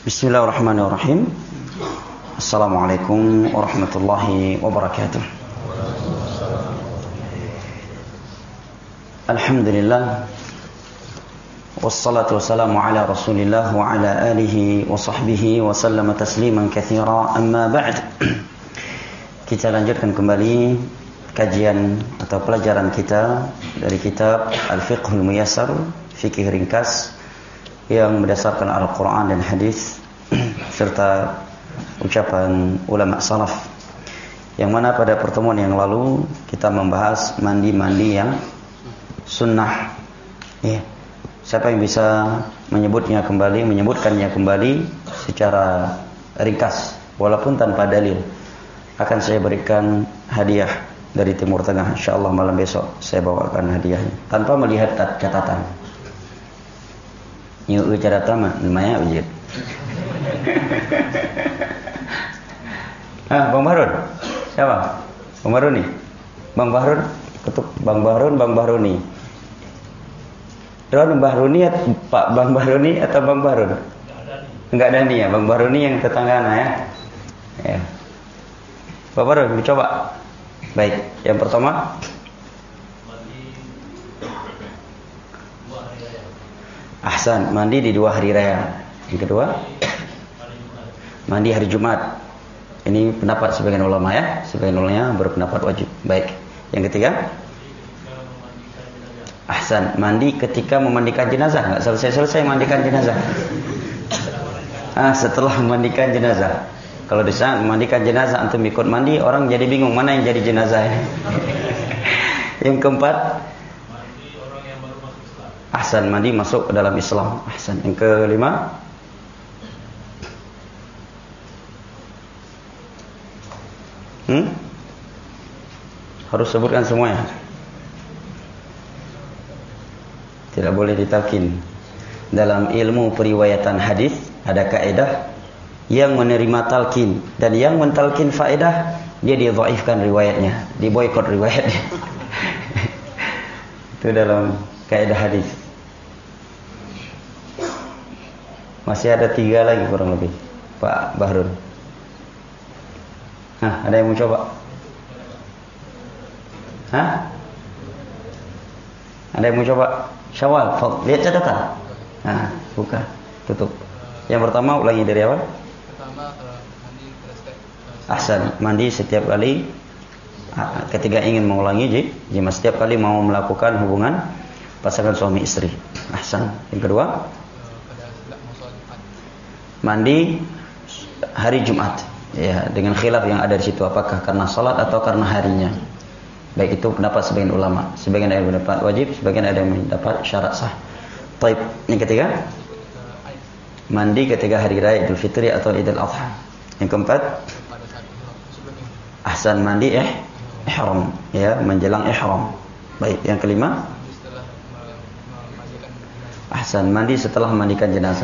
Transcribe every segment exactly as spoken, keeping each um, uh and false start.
Bismillahirrahmanirrahim. Assalamualaikum warahmatullahi wabarakatuh. Alhamdulillah. Wassalatu wassalamu ala Rasulillah wa ala alihi wa sahbihi wa sallama tasliman katsira. Amma ba'd. Kita lanjutkan kembali kajian atau pelajaran kita dari kitab Al-Fiqhul Muyassar, fikih ringkas yang berdasarkan Al-Quran dan hadis serta ucapan ulama salaf, yang mana pada pertemuan yang lalu kita membahas mandi-mandi yang sunnah. Ya. Siapa yang bisa menyebutnya kembali, menyebutkannya kembali secara ringkas walaupun tanpa dalil, akan saya berikan hadiah dari Timur Tengah. Insyaallah malam besok saya bawakan hadiahnya tanpa melihat catatan. Yuk catatan mah lumayan ujit. Ah, Bang Bahrun. Siapa? Bang Bahrun nih. Bang Bahrun, ketuk Bang Bahrun, Bang Bahruni. Bang Bahruni atau Pak Bang Bahruni atau Bang Bahrun? Enggak ada nih ya, Bang Bahruni yang tetanggana ya. Ya. Bang Bahrun, dicoba. Baik, yang pertama Ahsan, mandi di dua hari raya. Yang kedua, mandi hari Jumat. Ini pendapat sebagian ulama ya, sebagian ulama berpendapat wajib. Baik. Yang ketiga, Ahsan, mandi ketika memandikan jenazah. Enggak selesai-selesai memandikan jenazah. Ah, setelah memandikan jenazah. Kalau di saat memandikan jenazah antum ikut mandi, orang jadi bingung mana yang jadi jenazah. Yang keempat, Ahsan, mandi masuk ke dalam Islam. Ahsan. Yang kelima, hmm? Harus sebutkan semuanya. Tidak boleh ditalkin. Dalam ilmu periwayatan hadis ada kaidah yang menerima talkin dan yang mentalkin faedah dia didhaifkan riwayatnya, diboikot riwayatnya. Itu dalam kaidah hadis. Masih ada tiga lagi kurang lebih, Pak Bahrun. Hah, ada yang mau coba? Hah? Ada yang mau coba? Syawal, lihat catatan. Nah, buka, tutup. Yang pertama ulangi dari awal. Pertama, mandi setiap. Ahsan, mandi setiap kali ketika ingin mengulangi jima, setiap kali mau melakukan hubungan pasangan suami istri. Ahsan. Yang kedua, mandi hari Jumat. Ya, dengan khilaf yang ada di situ, apakah karena salat atau karena harinya. Baik, itu pendapat sebagian ulama. Sebagian ada yang mendapat wajib, sebagian ada yang mendapat syarat sah. Baik. Yang ketiga, mandi ketika hari raya Idul Fitri atau Idul Adha. Yang keempat, Ahsan, mandi eh ihram, ya, menjelang ihram. Baik. Yang kelima, Ahsan, mandi setelah memandikan jenazah.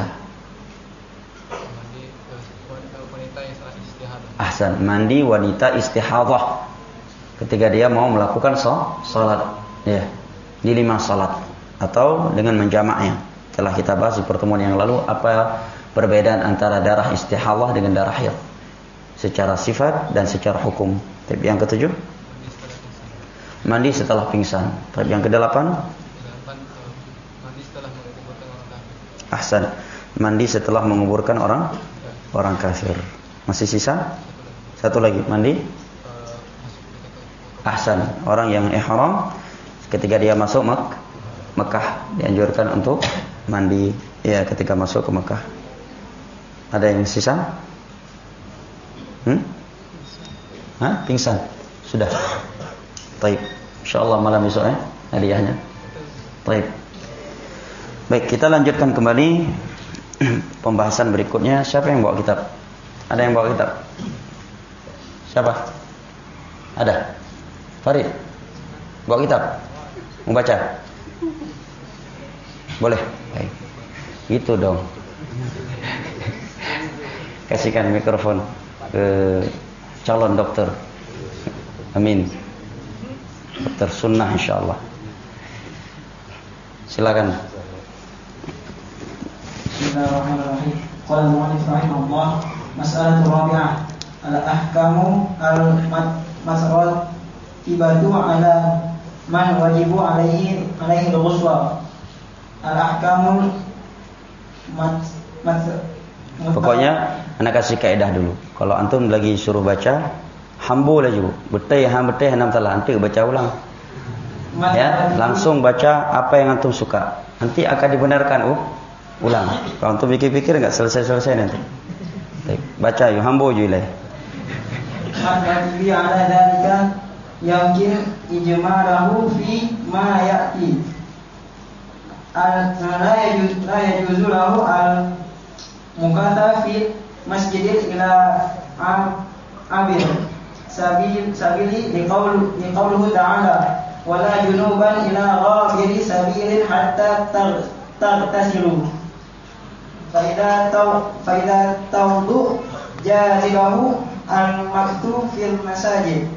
Ahsan, mandi wanita istihadah ketika dia mau melakukan salat, ya, di lima salat atau dengan menjamaknya. Telah kita bahas di pertemuan yang lalu apa perbedaan antara darah istihadah dengan darah haid secara sifat dan secara hukum. Tapi yang ketujuh, mandi setelah pingsan. Tapi yang kedelapan, Ahsan, mandi setelah menguburkan orang orang kafir. Masih sisa satu lagi, mandi Ahsan, orang yang ihram ketika dia masuk Mek Mekah dianjurkan untuk mandi, ya, ketika masuk ke Mekah. Ada yang sisa? Hmm? Hah? Pingsan? Sudah. Baik. Insyaallah malam besok ya hadiahnya. Baik. Baik, kita lanjutkan kembali pembahasan berikutnya. Siapa yang bawa kitab? Ada yang bawa kitab? Siapa? Ada? Farid? Bawa kitab? Mau baca? Boleh? Baik. Gitu dong. Kasihkan mikrofon ke calon dokter. Amin. Dokter sunnah insyaallah. Silakan. Bismillahirrahmanirrahim. Qala al-mu'allif rahimahullah, mas'alatu rabi'ah, al-ahkamu al-masrat tibatu ala man wajibu alaihi alaihi al-ghuswa. Al-ahkamul mat mat Pokoknya anak kasih kaedah dulu. Kalau antum lagi suruh baca, hambu lah juga. Betul ha betul enam salah, nanti baca ulang. Ya, langsung baca apa yang antum suka. Nanti akan dibenarkan uh, ulang. Kalau antum pikir-pikir enggak selesai-selesai nanti. Baik, baca yuk hambu julai. Maka bi ala dalika yakin ijmalahu fi ma ya'ti. Al la yajuz la yajuzu lahu al mukata fi masjidil ila abir sabil sabili liqaul liqauluhu ta'ala wala junuban ila ghabiri sabilin hatta tagtasilu fa idza taw fa idza tawdu jazibahu al maktub fil masajid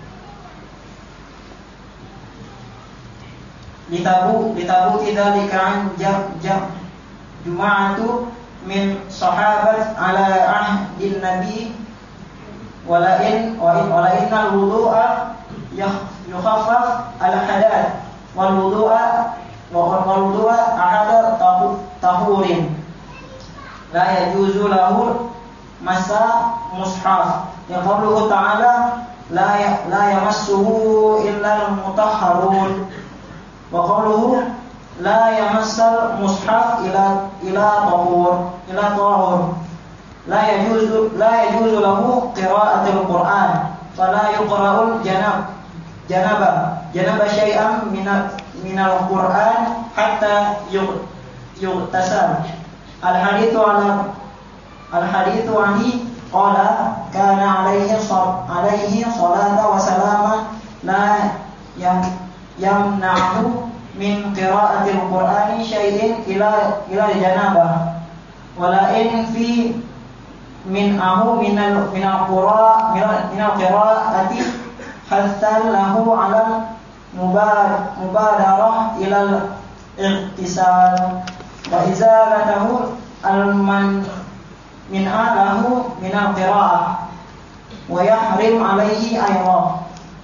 litabu litabu dzalika an jab jab juma'atu min sahabat ala ahdin nabi walain walain al-wudu'a yukhaffaf al-hadath wal wudu'a wal wudu'a ahada tahurin la yajuzu lahu masa mushaf ya qauluhu ta'ala la la yamassuhu illa al-mutahharun wa qawluhu la yamassal mushaf ila ila tahur ila tahur la yajuzu la yajuzu lahu qira'atul Qur'an fala yuqra'ul janab janaba janaba syai'an minal minal Qur'an hatta yughtasal al hadithu ala al hadithu anhi qala kana alaihi alaihi salatu wa salama la yang yamna'u min qira'atil Qur'ani syai'in ila ila janabah wala in fi min ahu minal minal qura minal qira'ati hatta lahu 'ala mubadarah ila al-iqtisal wa izalatahu al-man min alahu minal qira'ah wa yahrim 'alaihi ayran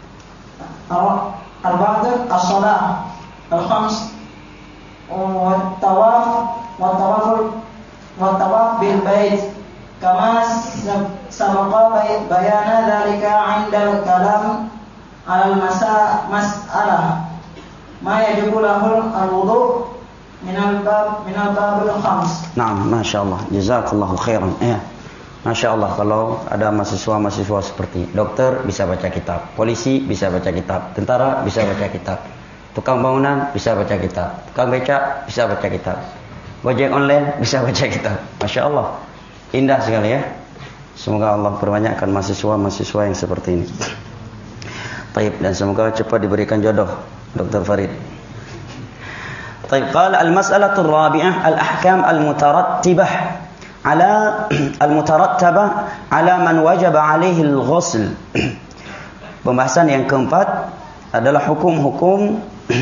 al-ba'd as-salah al-khams wa tawaf wa tawaf wa tawaf bil bait kama sabaqa bayana dzalika 'inda al-kalam al-masa mas'alah ma yajibu lahu al-wudu' min al-bab min al-bab al-khams. Naam, masyaallah, jazakallahu khairan. Ya. Masya Allah, kalau ada mahasiswa-mahasiswa seperti dokter bisa baca kitab, polisi bisa baca kitab, tentara bisa baca kitab, tukang bangunan bisa baca kitab, tukang becak bisa baca kitab, gojek online bisa baca kitab. Masya Allah, indah sekali ya. Semoga Allah perbanyakkan mahasiswa-mahasiswa yang seperti ini. Taib, dan semoga cepat diberikan jodoh, Dokter Farid. Taib, qala al-mas'alatu ar-rabi'ah al-ahkam al-mutarattibah ala al-mutarattaba ala man wajaba alaihi al-ghusl. Pembahasan yang keempat adalah hukum-hukum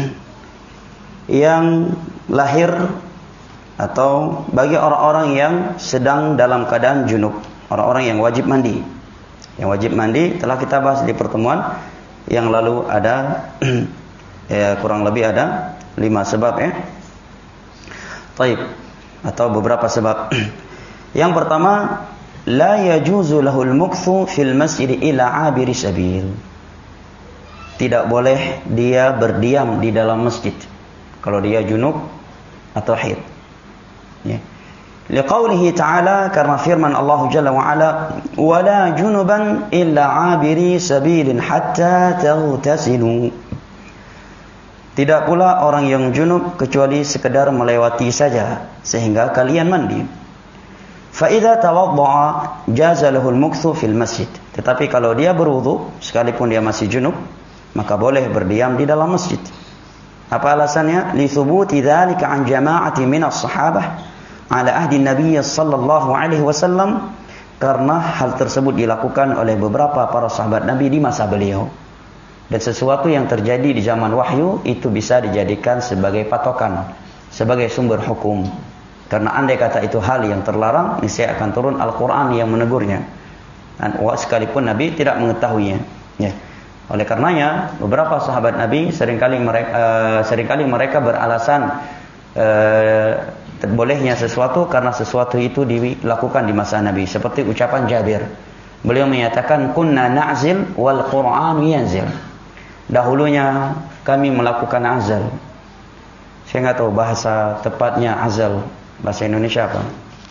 yang lahir atau bagi orang-orang yang sedang dalam keadaan junub, orang-orang yang wajib mandi. Yang wajib mandi telah kita bahas di pertemuan yang lalu, ada ya, kurang lebih ada lima sebab ya. Taib, atau beberapa sebab. Yang pertama, la yajuzu lahul mukthu fil masjid ila abiri sabil. Tidak boleh dia berdiam di dalam masjid kalau dia junub atau haid. Ya. Liqaulihi ta'ala, karena firman Allah Jalla wa Ala, wala junuban illa abiri sabilin hatta taghtasilu. Tidak pula orang yang junub kecuali sekedar melewati saja sehingga kalian mandi. Fa idza tawaddaa jaza lahu al-mukthu fil masjid. Tetapi kalau dia berwudu sekalipun dia masih junub, maka boleh berdiam di dalam masjid. Apa alasannya? Li thubuti dzalika an jama'ati min as-sahabah ala ahdi Nabi sallallahu alaihi wasallam, karena hal tersebut dilakukan oleh beberapa para sahabat Nabi di masa beliau. Dan sesuatu yang terjadi di zaman wahyu itu bisa dijadikan sebagai patokan, sebagai sumber hukum. Karena andai kata itu hal yang terlarang, niscaya akan turun Al-Quran yang menegurnya. Dan sekalipun Nabi tidak mengetahuinya. Ya. Oleh karenanya, beberapa sahabat Nabi seringkali mereka, uh, seringkali mereka beralasan uh, bolehnya sesuatu karena sesuatu itu dilakukan di masa Nabi. Seperti ucapan Jabir. Beliau menyatakan, kunna na'zil wal Qur'an yanzil. Dahulunya kami melakukan azal. Saya nggak tahu bahasa tepatnya azal. Bahasa Indonesia apa?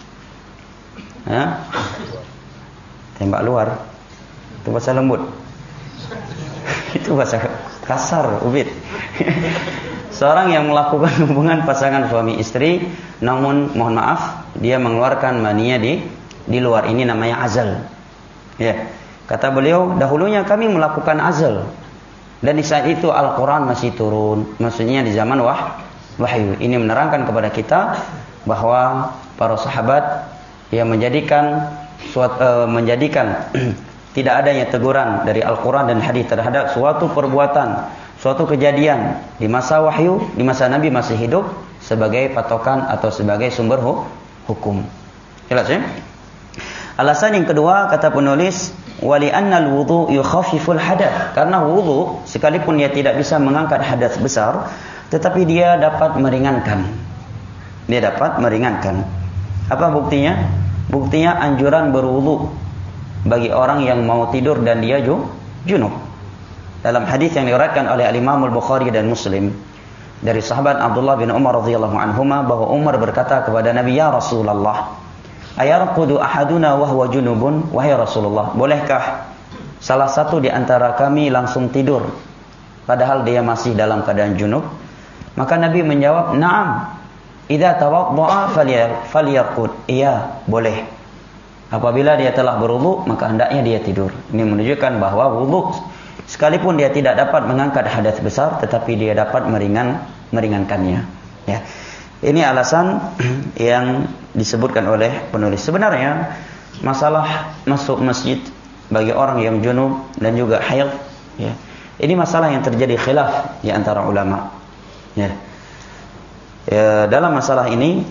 Hah? Tembak luar. Itu bahasa lembut. Itu bahasa kasar, Ubid. Seorang yang melakukan hubungan pasangan suami istri, namun mohon maaf, dia mengeluarkan mania di di luar, ini namanya azal. Ya. Kata beliau, dahulunya kami melakukan azal. Dan di saat itu Al-Quran masih turun. Maksudnya di zaman wah, wahyu. Ini menerangkan kepada kita bahwa para sahabat yang menjadikan suatu, uh, menjadikan tidak adanya teguran dari Al-Quran dan hadis terhadap suatu perbuatan, suatu kejadian di masa wahyu, di masa Nabi masih hidup sebagai patokan atau sebagai sumber hukum. Jelas ya? Alasan yang kedua kata penulis, wali annal wudu yukhaffiful hadath. Karena wudu sekalipun dia tidak bisa mengangkat hadas besar, tetapi dia dapat meringankan. Dia dapat meringankan. Apa buktinya? Buktinya anjuran berwudu bagi orang yang mau tidur dan dia junub. Dalam hadis yang diriwayatkan oleh Al-Imam Al-Bukhari dan Muslim dari sahabat Abdullah bin Umar radhiyallahu anhuma bahwa Umar berkata kepada Nabi, ya Rasulullah, ayarqudu ahaduna wa huwa junubun? Wahai Rasulullah, bolehkah salah satu di antara kami langsung tidur padahal dia masih dalam keadaan junub? Maka Nabi menjawab, na'am. Idza tawadda'a falyarqud. Iya, boleh. Apabila dia telah berwudu, maka hendaknya dia tidur. Ini menunjukkan bahwa wudu sekalipun dia tidak dapat mengangkat hadas besar, tetapi dia dapat meringan meringankannya. Ya. Ini alasan yang disebutkan oleh penulis. Sebenarnya masalah masuk masjid bagi orang yang junub dan juga haid, ya. Ini masalah yang terjadi khilaf di antara ulama. Ya. Ya, dalam masalah ini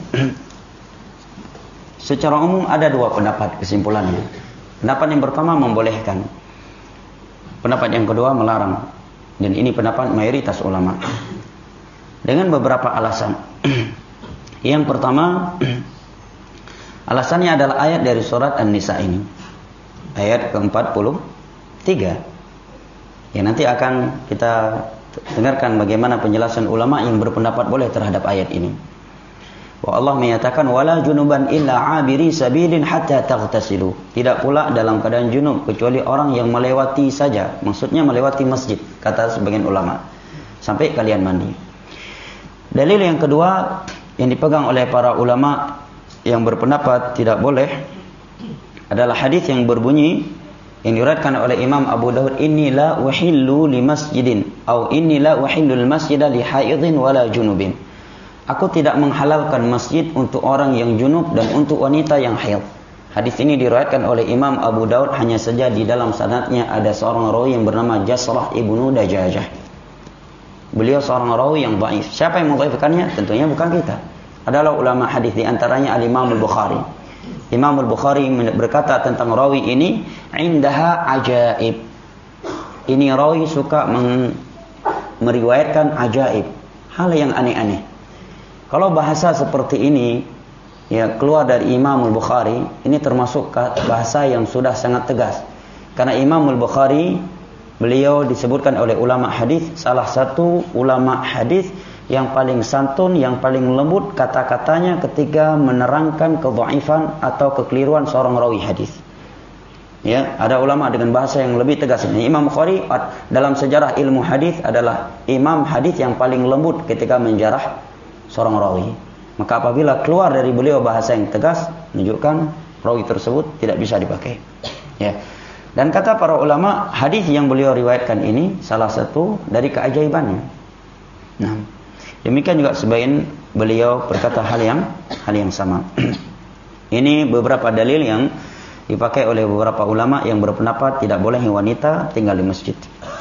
secara umum ada dua pendapat kesimpulannya. Pendapat yang pertama membolehkan. Pendapat yang kedua melarang. Dan ini pendapat mayoritas ulama. Dengan beberapa alasan. Yang pertama, alasannya adalah ayat dari surat An-Nisa ini. Ayat ke empat puluh tiga. Ya, nanti akan kita dengarkan bagaimana penjelasan ulama yang berpendapat boleh terhadap ayat ini. Wa Allah menyatakan wala junuban illa abiri sabilin hatta taghtasilu. Tidak pula dalam keadaan junub kecuali orang yang melewati saja, maksudnya melewati masjid, kata sebagian ulama, sampai kalian mandi. Dalil yang kedua yang dipegang oleh para ulama yang berpendapat tidak boleh adalah hadis yang berbunyi yang diriwayatkan oleh Imam Abu Dawud, inni la uhillu li masjidin atau inni la uhillu al masjida li haidin wala junubin. Aku tidak menghalalkan masjid untuk orang yang junub dan untuk wanita yang haid. Hadis ini diriwayatkan oleh Imam Abu Dawud, hanya saja di dalam sanadnya ada seorang rawi yang bernama Jasrah ibnu Dajajah. Beliau seorang rawi yang dhaif. Siapa yang mendhaifkannya? Tentunya bukan kita. Adalah ulama hadis, di antaranya Al-Imam Al-Bukhari. Imam Al-Bukhari berkata tentang rawi ini, indaha ajaib. Ini rawi suka meriwayatkan ajaib, hal yang aneh-aneh. Kalau bahasa seperti ini ya keluar dari Imam Al-Bukhari, ini termasuk bahasa yang sudah sangat tegas. Karena Imam Al-Bukhari, beliau disebutkan oleh ulama hadis salah satu ulama hadis yang paling santun, yang paling lembut kata-katanya ketika menerangkan kedhaifan atau kekeliruan seorang rawi hadis. Ya, ada ulama dengan bahasa yang lebih tegas. Ini Imam Bukhari dalam sejarah ilmu hadis adalah imam hadis yang paling lembut ketika menjarah seorang rawi. Maka apabila keluar dari beliau bahasa yang tegas, menunjukkan rawi tersebut tidak bisa dipakai. Ya. Dan kata para ulama, hadis yang beliau riwayatkan ini salah satu dari keajaibannya. Nah, demikian juga sebagian beliau berkata hal yang hal yang sama. Ini beberapa dalil yang dipakai oleh beberapa ulama yang berpendapat tidak boleh wanita tinggal di masjid.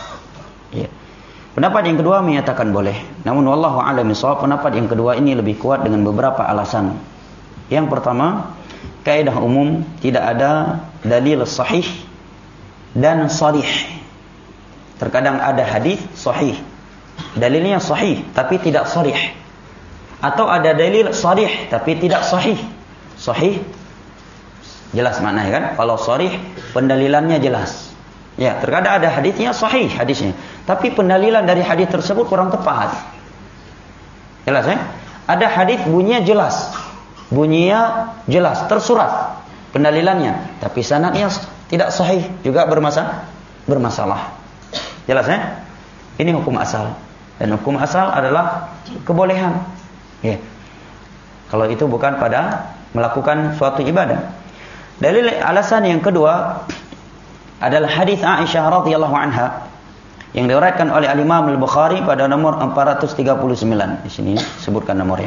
Ya. Pendapat yang kedua menyatakan boleh. Namun wallahu a'lam bishawab, pendapat yang kedua ini lebih kuat dengan beberapa alasan. Yang pertama, kaidah umum tidak ada dalil sahih dan sharih. Terkadang ada hadis sahih, dalilnya sahih tapi tidak sharih. Atau ada dalil sharih tapi tidak sahih. Sahih jelas maknanya kan? Kalau sharih pendalilannya jelas. Ya, terkadang ada hadisnya sahih hadisnya, tapi pendalilan dari hadis tersebut kurang tepat. Jelas ya? Ada hadis bunyinya jelas. Bunyinya jelas, tersurat pendalilannya, tapi sanadnya tidak sahih, juga bermasalah. Bermasalah. Jelas ya? Ini hukum asal. Dan hukum asal adalah kebolehan. Ya. Kalau itu bukan pada melakukan suatu ibadah. Dalil alasan yang kedua adalah hadis Aisyah radhiyallahu anha yang diriwayatkan oleh Al-Imam Al-Bukhari pada nomor empat ratus tiga puluh sembilan. Di sini sebutkan nomornya.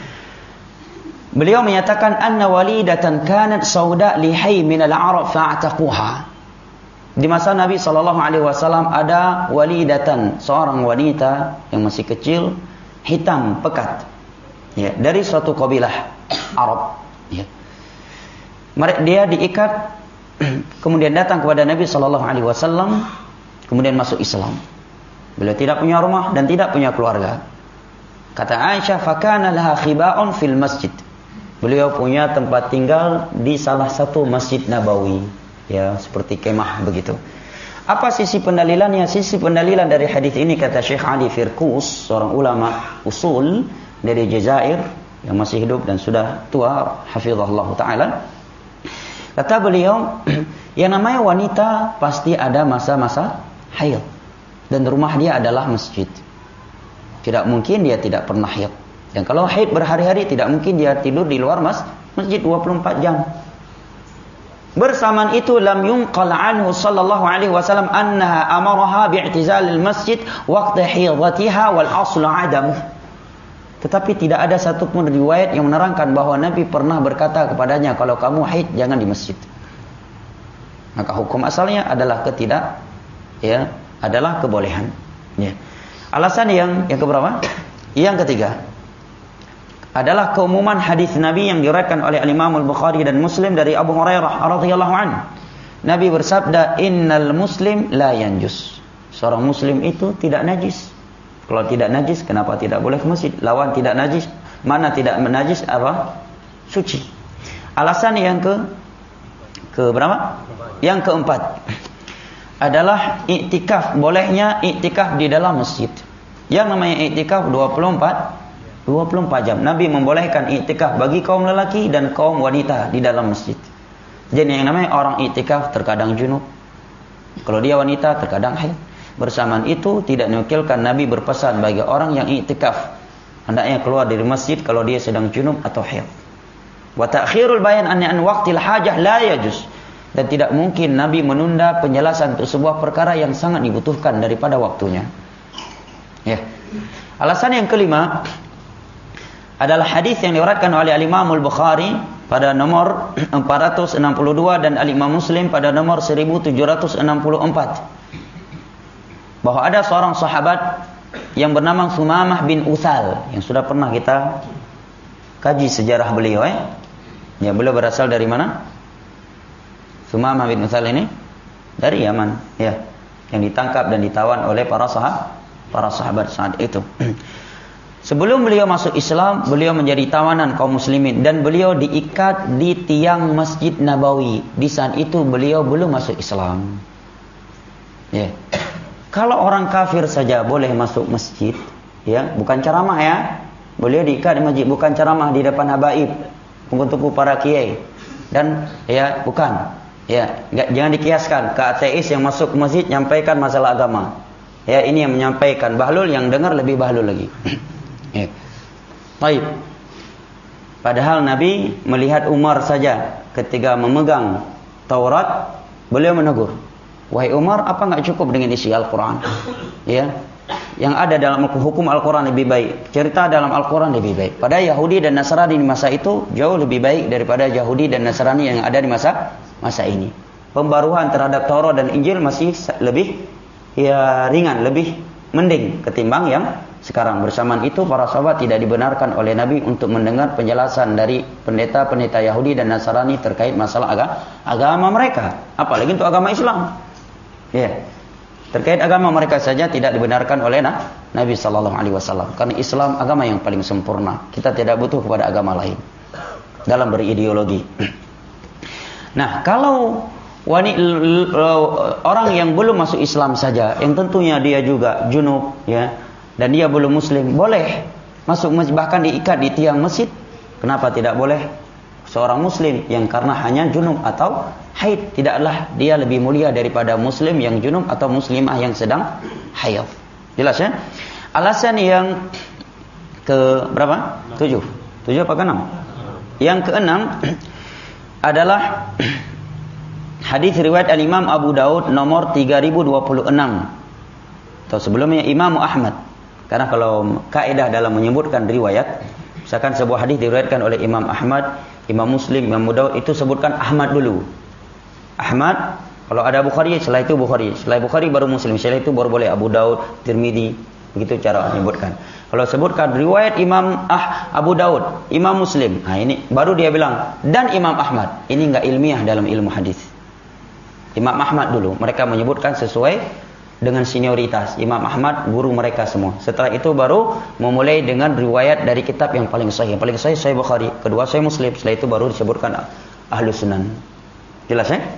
Beliau menyatakan anna walidatan kanat sauda lihay min al-arab fa'taquha. Di masa Nabi sallallahu alaihi wasallam ada walidatan, seorang wanita yang masih kecil, hitam pekat. Ya, dari suatu kabilah Arab, ya. Dia diikat, kemudian datang kepada Nabi sallallahu alaihi wasallam, kemudian masuk Islam. Beliau tidak punya rumah dan tidak punya keluarga. Kata Aisyah, fakana laha khiba'un fil masjid. Beliau punya tempat tinggal di salah satu Masjid Nabawi, ya, seperti kemah begitu. Apa sisi pendalilannya? Sisi pendalilan dari hadis ini kata Syekh Ali Firkus, seorang ulama usul dari Jazair yang masih hidup dan sudah tua, hafizahullah taala. Kata beliau, yang namanya wanita pasti ada masa-masa haid, dan rumah dia adalah masjid. Tidak mungkin dia tidak pernah haid. Dan kalau haid berhari-hari, tidak mungkin dia tidur di luar mas, masjid dua puluh empat jam. Bersamaan itu lam yunqal anhu sallallahu alaihi wasallam annaha amaraha bi'tizal al-masjid waqta hidatiha wal aslu adamuh. Tetapi tidak ada satupun riwayat yang menerangkan bahwa Nabi pernah berkata kepadanya, kalau kamu haid jangan di masjid. Maka hukum asalnya adalah ketidak, ya, adalah kebolehan. Ya. Alasan yang yang keberapa? Yang ketiga adalah keumuman hadis Nabi yang diriwayatkan oleh Imam Al-Bukhari dan Muslim dari Abu Hurairah radhiyallahu anhu. Nabi bersabda, "Innal muslim la yanjus." Seorang muslim itu tidak najis. Kalau tidak najis, kenapa tidak boleh ke masjid? Lawan tidak najis, mana tidak menajis apa? Suci. Alasan yang ke ke berapa? Yang keempat adalah iktikaf, bolehnya iktikaf di dalam masjid. Yang namanya iktikaf dua puluh empat jam. Nabi membolehkan iktikaf bagi kaum lelaki dan kaum wanita di dalam masjid. Jadi yang namanya orang iktikaf terkadang junub. Kalau dia wanita terkadang haid. Bersamaan itu tidak menukilkan Nabi berpesan bagi orang yang iktikaf hendaknya keluar dari masjid kalau dia sedang junub atau haid. Wa ta'khirul bayan an an waqtil hajah la yajuz. Dan tidak mungkin Nabi menunda penjelasan untuk sebuah perkara yang sangat dibutuhkan daripada waktunya. Ya. Alasan yang kelima adalah hadis yang diriwayatkan oleh Al-Imam Al-Bukhari pada nomor empat ratus enam puluh dua dan Al-Imam Muslim pada nomor seribu tujuh ratus enam puluh empat. Bahwa ada seorang sahabat yang bernama Sumamah bin Uthal yang sudah pernah kita kaji sejarah beliau, eh? Ya, beliau berasal dari mana? Sumamah bin Uthal ini dari Yaman, ya, yang ditangkap dan ditawan oleh para sahabat, para sahabat saat itu. Sebelum beliau masuk Islam, beliau menjadi tawanan kaum muslimin dan beliau diikat di tiang Masjid Nabawi. Di saat itu beliau belum masuk Islam. Ya. Kalau orang kafir saja boleh masuk masjid, ya, bukan ceramah ya. Beliau diikat di masjid, bukan ceramah di depan habaib, tunggu-tunggu para kiai. Dan ya, bukan. Ya, enggak, jangan dikiaskan ke ateis yang masuk ke masjid nyampaikan masalah agama. Ya, ini yang menyampaikan bahlul, yang dengar lebih bahlul lagi. Ya. Baik. Padahal Nabi melihat Umar saja ketika memegang Taurat, beliau menegur, "Wahai Umar, apa enggak cukup dengan isi Al-Quran? Ya, yang ada dalam hukum Al-Quran lebih baik, cerita dalam Al-Quran lebih baik." Pada Yahudi dan Nasrani di masa itu jauh lebih baik daripada Yahudi dan Nasrani yang ada di masa masa ini. Pembaruan terhadap Taurat dan Injil masih lebih, ya, ringan, lebih mending ketimbang yang sekarang. Bersamaan itu para sahabat tidak dibenarkan oleh Nabi untuk mendengar penjelasan dari pendeta-pendeta Yahudi dan Nasrani terkait masalah agama, agama mereka, apalagi untuk agama Islam. Ya. Terkait agama mereka saja tidak dibenarkan oleh Nabi sallallahu alaihi wasallam. Karena Islam agama yang paling sempurna. Kita tidak butuh kepada agama lain dalam berideologi. Nah, kalau wanita, orang yang belum masuk Islam saja, yang tentunya dia juga junub, ya, dan dia belum Muslim, boleh masuk masjid, bahkan diikat di tiang masjid. Kenapa tidak boleh seorang Muslim yang karena hanya junub atau haid? Tidaklah dia lebih mulia daripada Muslim yang junub atau Muslimah yang sedang haid. Jelas ya? Alasan yang ke berapa? Tujuh. Tujuh apa ke enam? Yang keenam adalah hadis riwayat Al-Imam Abu Daud nomor tiga ribu dua puluh enam. Atau sebelumnya Imam Ahmad. Karena kalau kaidah dalam menyebutkan riwayat, misalkan sebuah hadis diriwayatkan oleh Imam Ahmad, Imam Muslim, Imam Abu Daud, itu sebutkan Ahmad dulu. Ahmad, kalau ada Bukhari, setelah itu Bukhari. Setelah Bukhari baru Muslim, setelah itu baru boleh Abu Daud, Tirmidzi. Begitu cara menyebutkan. Kalau sebutkan riwayat Imam ah, Abu Daud, Imam Muslim, nah ini baru dia bilang dan Imam Ahmad. Ini enggak ilmiah dalam ilmu hadis. Imam Ahmad dulu, mereka menyebutkan sesuai dengan senioritas. Imam Ahmad guru mereka semua. Setelah itu baru memulai dengan riwayat dari kitab yang paling sahih. Yang paling sahih Sahih Bukhari, kedua Sahih Muslim, setelah itu baru disebutkan Ahlus Sunan. Jelas ya?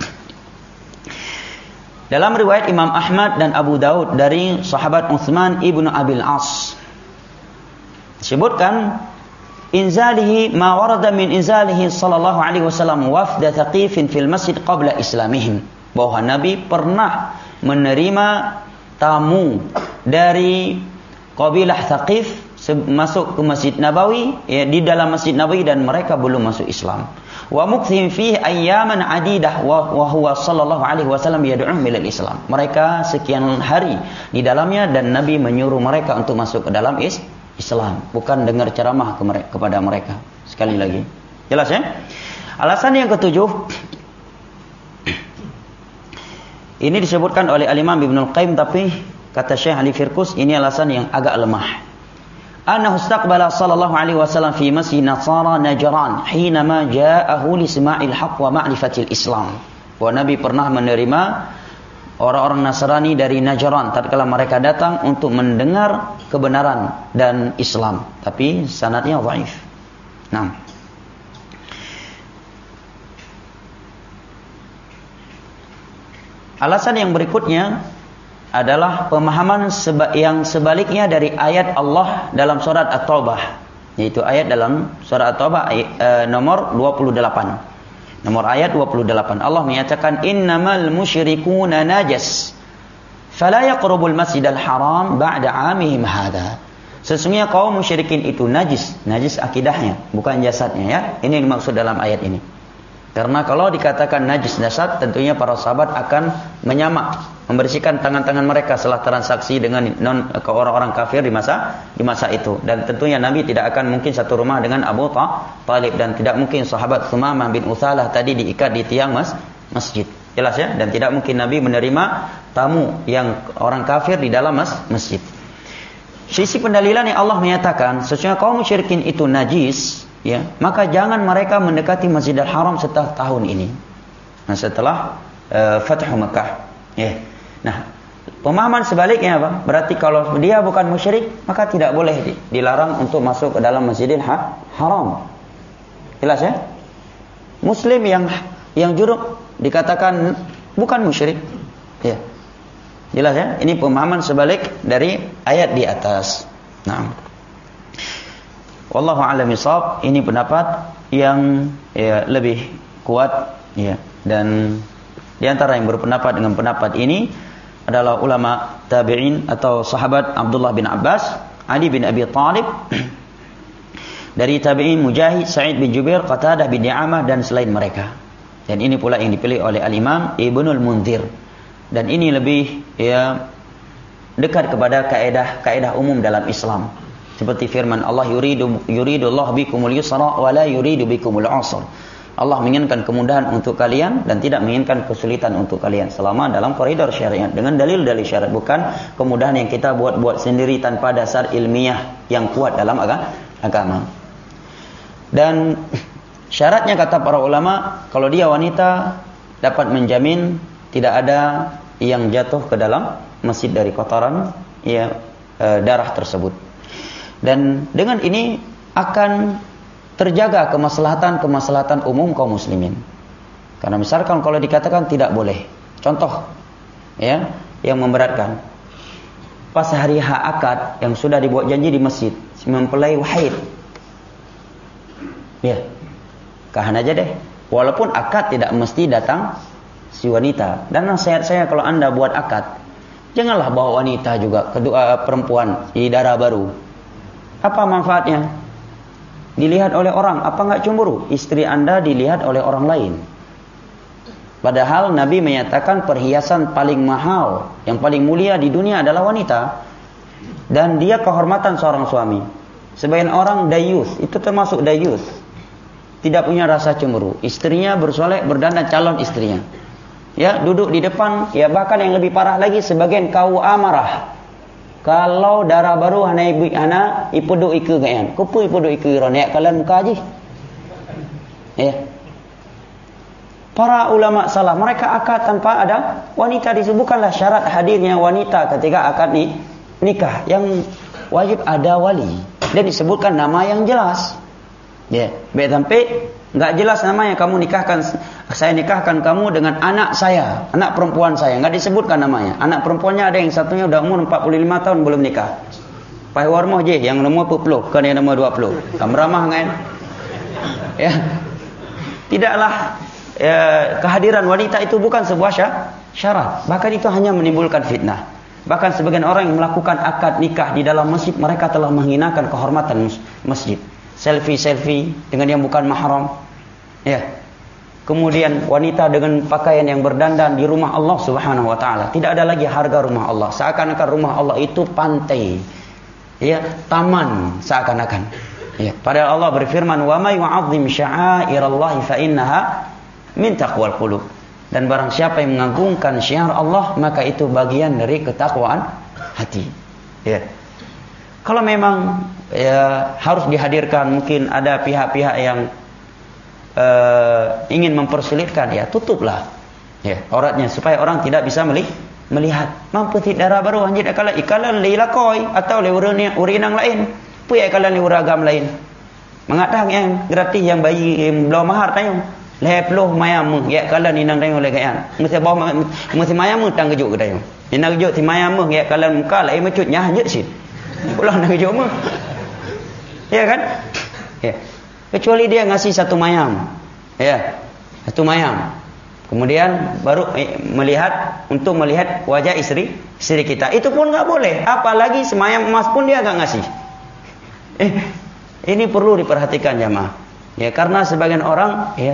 Dalam riwayat Imam Ahmad dan Abu Daud dari sahabat Utsman ibnu Abil As disebutkan inzalihi ma warada min inzalihi sallallahu alaihi wasallam wafda Thaqifin fil masjid qabla islamihim, bahwa Nabi pernah menerima tamu dari kabilah Thaqif masuk ke Masjid Nabawi, ya, di dalam Masjid Nabawi dan mereka belum masuk Islam. Wa mukthim fihi ayyaman adidah wa huwa sallallahu alaihi wasallam yad'uhum ila Islam. Mereka sekian hari di dalamnya dan Nabi menyuruh mereka untuk masuk ke dalam is Islam, bukan dengar ceramah ke mereka, kepada mereka. Sekali lagi. Jelas ya? Alasan yang ketujuh, ini disebutkan oleh Al-Imam Ibnul Qayyim, tapi kata Syekh Ali Firkus ini alasan yang agak lemah. Annahu istaqbala sallallahu alaihi wasallam fi masjid Nasara Najran hinama ja'ahu li sima'il haqq wa ma'rifatil Islam. Bahwa Nabi pernah menerima orang-orang Nasrani dari Najran tatkala mereka datang untuk mendengar kebenaran dan Islam, tapi sanadnya dhaif. Nah, alasan yang berikutnya adalah pemahaman seba- yang sebaliknya dari ayat Allah dalam surat At-Taubah, yaitu ayat dalam surat At-Taubah eh, nomor dua puluh delapan. Nomor ayat dua puluh delapan. Allah menyatakan innamal musyrikuuna najas fala yaqrabul masjidal haram ba'da 'amihim hadza. Sesungguhnya kaum musyrikin itu najis, najis akidahnya, bukan jasadnya ya. Ini yang dimaksud dalam ayat ini. Karena kalau dikatakan najis jasad, tentunya para sahabat akan menyamak, membersihkan tangan-tangan mereka setelah transaksi dengan non ke orang-orang kafir di masa di masa itu. Dan tentunya Nabi tidak akan mungkin satu rumah dengan Abu Talib, dan tidak mungkin sahabat Tsumamah bin Utsalah tadi diikat di tiang mas, masjid. Jelas ya? Dan tidak mungkin Nabi menerima tamu yang orang kafir di dalam mas, masjid. Sisi pendalilan yang Allah menyatakan sesungguhnya kaum musyrikin itu najis, ya, maka jangan mereka mendekati Masjidil Haram setelah tahun ini. Nah, setelah uh, Fathu Makkah, ya. Nah, pemahaman sebaliknya apa? Berarti kalau dia bukan musyrik, maka tidak boleh di, dilarang untuk masuk ke dalam Masjidil ha- Haram. Jelas ya? Muslim yang yang junub dikatakan bukan musyrik, ya. Jelas ya? Ini pemahaman sebalik dari ayat di atas. Nah, wallahu a'lam bishawab, ini pendapat yang ya, lebih kuat ya, dan di antara yang berpendapat dengan pendapat ini adalah ulama tabi'in atau sahabat Abdullah bin Abbas, Ali bin Abi Thalib, dari tabi'in Mujahid, Sa'id bin Jubair, Qatadah bin Di'amah dan selain mereka. Dan ini pula yang dipilih oleh Al-Imam Ibnul Munzir. Dan ini lebih ya dekat kepada kaidah-kaidah umum dalam Islam. Seperti firman Allah, yuridu yuridullahu bikumul yusra wa la yuridu bikumul usra. Allah menginginkan kemudahan untuk kalian dan tidak menginginkan kesulitan untuk kalian selama dalam koridor syariat dengan dalil-dalil syariat, bukan kemudahan yang kita buat-buat sendiri tanpa dasar ilmiah yang kuat dalam agama. Dan syaratnya kata para ulama, kalau dia wanita dapat menjamin tidak ada yang jatuh ke dalam masjid dari kotoran ya e, darah tersebut. Dan dengan ini akan terjaga kemaslahatan-kemaslahatan umum kaum muslimin. Karena misalkan kalau dikatakan tidak boleh, contoh ya yang memberatkan, pas hari H akad yang sudah dibuat janji di masjid, si mempelai wahid, ya kahan aja deh. Walaupun akad tidak mesti datang si wanita. Dan nasihat saya kalau anda buat akad, janganlah bawa wanita juga, kedua perempuan di darah baru. Apa manfaatnya? Dilihat oleh orang, apa enggak cemburu? Istri anda dilihat oleh orang lain. Padahal Nabi menyatakan perhiasan paling mahal, yang paling mulia di dunia adalah wanita. Dan dia kehormatan seorang suami. Sebagian orang dayus, itu termasuk dayus, tidak punya rasa cemburu. Istrinya bersolek, berdandan calon istrinya. Ya, duduk di depan, ya bahkan yang lebih parah lagi sebagian K U A marah. Kalau darah baru hana ibu hana ipudu iku gayan. Kupu ipudu iku ronek kalian muka aja. Ya. Para ulama salah, mereka akad tanpa ada wanita, disebutkanlah syarat hadirnya wanita ketika akad ni nikah yang wajib ada wali dan disebutkan nama yang jelas. Ya, baik sampai enggak jelas namanya, kamu nikahkan saya nikahkan kamu dengan anak saya, anak perempuan saya, enggak disebutkan namanya. Anak perempuannya ada yang satunya udah umur empat puluh lima tahun belum nikah. Pai warmoh je yang nomor empat puluh, kan yang nomor dua puluh. Kamramah kan? Ya. Tidaklah ya, kehadiran wanita itu bukan sebuah syarat. Bahkan itu hanya menimbulkan fitnah. Bahkan sebagian orang yang melakukan akad nikah di dalam masjid, mereka telah menghinakan kehormatan masjid. Selfie-selfie dengan yang bukan mahram. Ya. Kemudian wanita dengan pakaian yang berdandan di rumah Allah Subhanahu wa taala. Tidak ada lagi harga rumah Allah. Seakan-akan rumah Allah itu pantai. Ya, taman seakan-akan. Ya, padahal Allah berfirman, "Wa may yu'azzim sya'airallahi fa innaha min taqwal qulub." Dan barang siapa yang mengagungkan syiar Allah, maka itu bagian dari ketakwaan hati. Ya. Kalau memang ya, harus dihadirkan, mungkin ada pihak-pihak yang uh, ingin mempersulitkan, ya tutuplah ya auratnya supaya orang tidak bisa melihat. Mampu tidak darah baru anjir akala ikalan leilakoi atau le urinang lain, puya ikalan le uragam lain. Mengatang yang gratis yang bayi yang belum mahar tayong. Le puluh mayam ya kalan inang tayong le gayan. Mesti bawa mesti mayam tang gejuk ke tayong. Inang gejuk ti mayam ya kalan muka lai macutnya hanyut sih. Pulang nak gejuk mah. Ya kan? Ya. Kecuali dia ngasih satu mayam. Ya. Satu mayam. Kemudian baru eh, melihat untuk melihat wajah istri istri kita. Itu pun enggak boleh. Apalagi semayam emas pun dia enggak ngasih. Eh, ini perlu diperhatikan jamaah. Ya, karena sebagian orang ya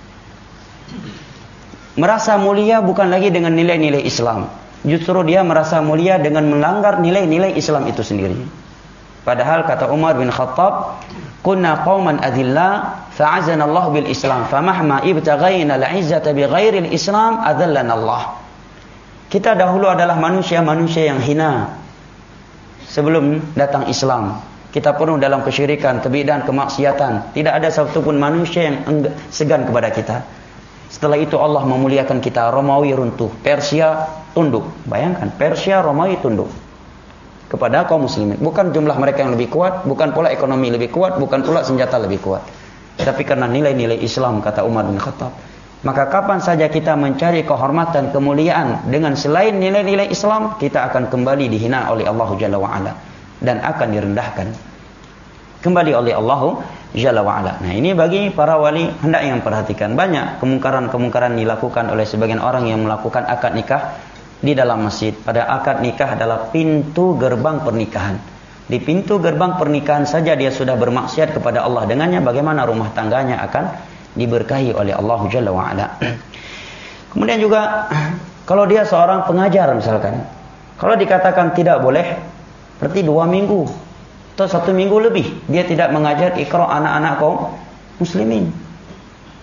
merasa mulia bukan lagi dengan nilai-nilai Islam. Justru dia merasa mulia dengan melanggar nilai-nilai Islam itu sendiri. Padahal kata Umar bin Khattab, "Kunna qauman adilla fa'azana Allah bil Islam, famahma ibtaghaina al-'izzata bighairi al-Islam adallana Allah." Kita dahulu adalah manusia-manusia yang hina sebelum datang Islam. Kita penuh dalam kesyirikan, kebid'ahan, kemaksiatan. Tidak ada satupun manusia yang segan kepada kita. Setelah itu Allah memuliakan kita. Romawi runtuh, Persia tunduk. Bayangkan, Persia, Romawi tunduk kepada kaum muslimin. Bukan jumlah mereka yang lebih kuat, bukan pula ekonomi lebih kuat, bukan pula senjata lebih kuat, tapi karena nilai-nilai Islam, kata Umar bin Khattab. Maka kapan saja kita mencari kehormatan, kemuliaan dengan selain nilai-nilai Islam, kita akan kembali dihina oleh Allah Jalla wa'ala dan akan direndahkan kembali oleh Allah Jalla wa'ala. Nah, ini bagi para wali hendak yang perhatikan. Banyak kemungkaran-kemungkaran dilakukan oleh sebagian orang yang melakukan akad nikah di dalam masjid. Pada akad nikah adalah pintu gerbang pernikahan. Di pintu gerbang pernikahan saja dia sudah bermaksiat kepada Allah. Dengannya bagaimana rumah tangganya akan diberkahi oleh Allah Jalla wa'ala. Kemudian juga kalau dia seorang pengajar misalkan, kalau dikatakan tidak boleh, berarti dua minggu atau satu minggu lebih dia tidak mengajar Iqra anak-anak kaum muslimin.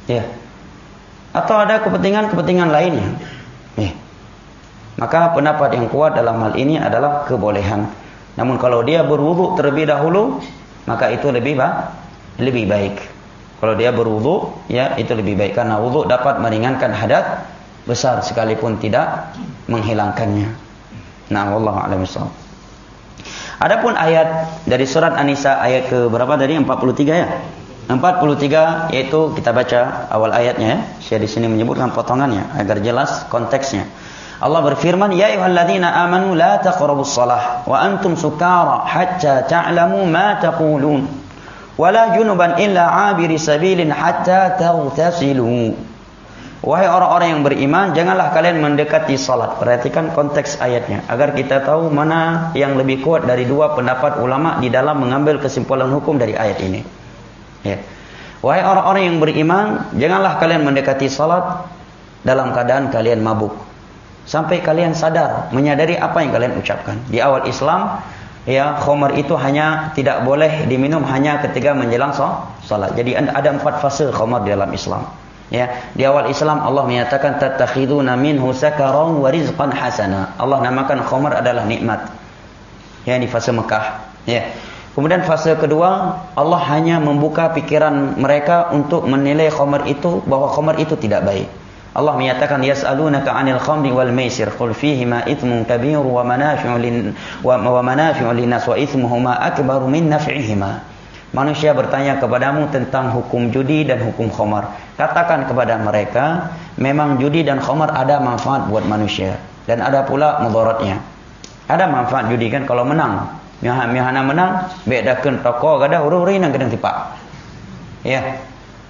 Ya. Atau ada kepentingan-kepentingan lainnya. Ya. Maka pendapat yang kuat dalam hal ini adalah kebolehan. Namun kalau dia berwudu terlebih dahulu, maka itu lebih ba lebih baik. Kalau dia berwudu, ya itu lebih baik karena wudu dapat meringankan hadas besar sekalipun tidak menghilangkannya. Nah, wallahu a'lam bishawab. Adapun ayat dari surat An-Nisa ayat ke berapa tadi? empat puluh tiga ya. empat puluh tiga yaitu kita baca awal ayatnya ya. Saya di sini menyebutkan potongannya agar jelas konteksnya. Allah berfirman, "Ya ayyuhalladzina amanu la taqrabus shalah wa antum sukara hatta ta'lamu ma taqulun." Wala junuban illa 'abiri sabilin hatta taghtasilu. Wahai orang-orang yang beriman, janganlah kalian mendekati salat. Perhatikan konteks ayatnya agar kita tahu mana yang lebih kuat dari dua pendapat ulama di dalam mengambil kesimpulan hukum dari ayat ini. Ya. Wahai orang-orang yang beriman, janganlah kalian mendekati salat dalam keadaan kalian mabuk. Sampai kalian sadar, menyadari apa yang kalian ucapkan. Di awal Islam, ya, khamar itu hanya tidak boleh diminum hanya ketika menjelang salat. Jadi ada empat fase khamar di dalam Islam. Ya, di awal Islam Allah menyatakan tattakhiduna minhu sakaran wa rizqan hasana. Allah namakan khamar adalah nikmat. Ya, di fase Mekah. Ya. Kemudian fase kedua, Allah hanya membuka pikiran mereka untuk menilai khamar itu bahwa khamar itu tidak baik. Allah menyatakan yas'alunaka 'anil khamri wal maisir qul fihima itsmun kabir wa manafi'u lin wa manafi'u linnas wa itsmuhuma akbaru min naf'ihima. Manusia bertanya kepadamu tentang hukum judi dan hukum khamar. Katakan kepada mereka, memang judi dan khamar ada manfaat buat manusia dan ada pula mudaratnya. Ada manfaat judi kan kalau menang. Mihana menang, bedakeun toko kada huru-huri nang gedang tipak. Ya.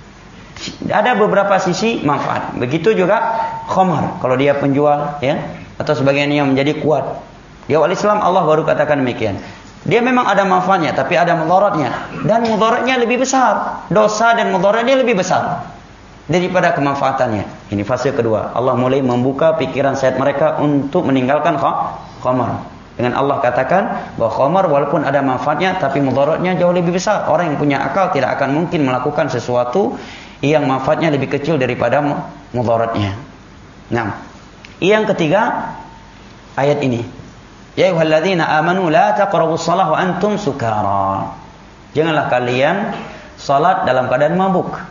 Ada beberapa sisi manfaat. Begitu juga khamar. Kalau dia penjual, ya, atau sebagiannya yang menjadi kuat. Di awal Islam Allah baru katakan demikian. Dia memang ada manfaatnya, tapi ada mudaratnya. Dan mudaratnya lebih besar. Dosa dan mudaratnya lebih besar daripada kemanfaatannya. Ini fase kedua. Allah mulai membuka pikiran sayat mereka untuk meninggalkan khamar. Dengan Allah katakan bahwa khamar walaupun ada manfaatnya, tapi mudaratnya jauh lebih besar. Orang yang punya akal tidak akan mungkin melakukan sesuatu yang manfaatnya lebih kecil daripada mudaratnya. Nah, yang ketiga ayat ini. Ya ayyuhalladzina amanu la taqrabus shalah wa antum sukara. Janganlah kalian salat dalam keadaan mabuk.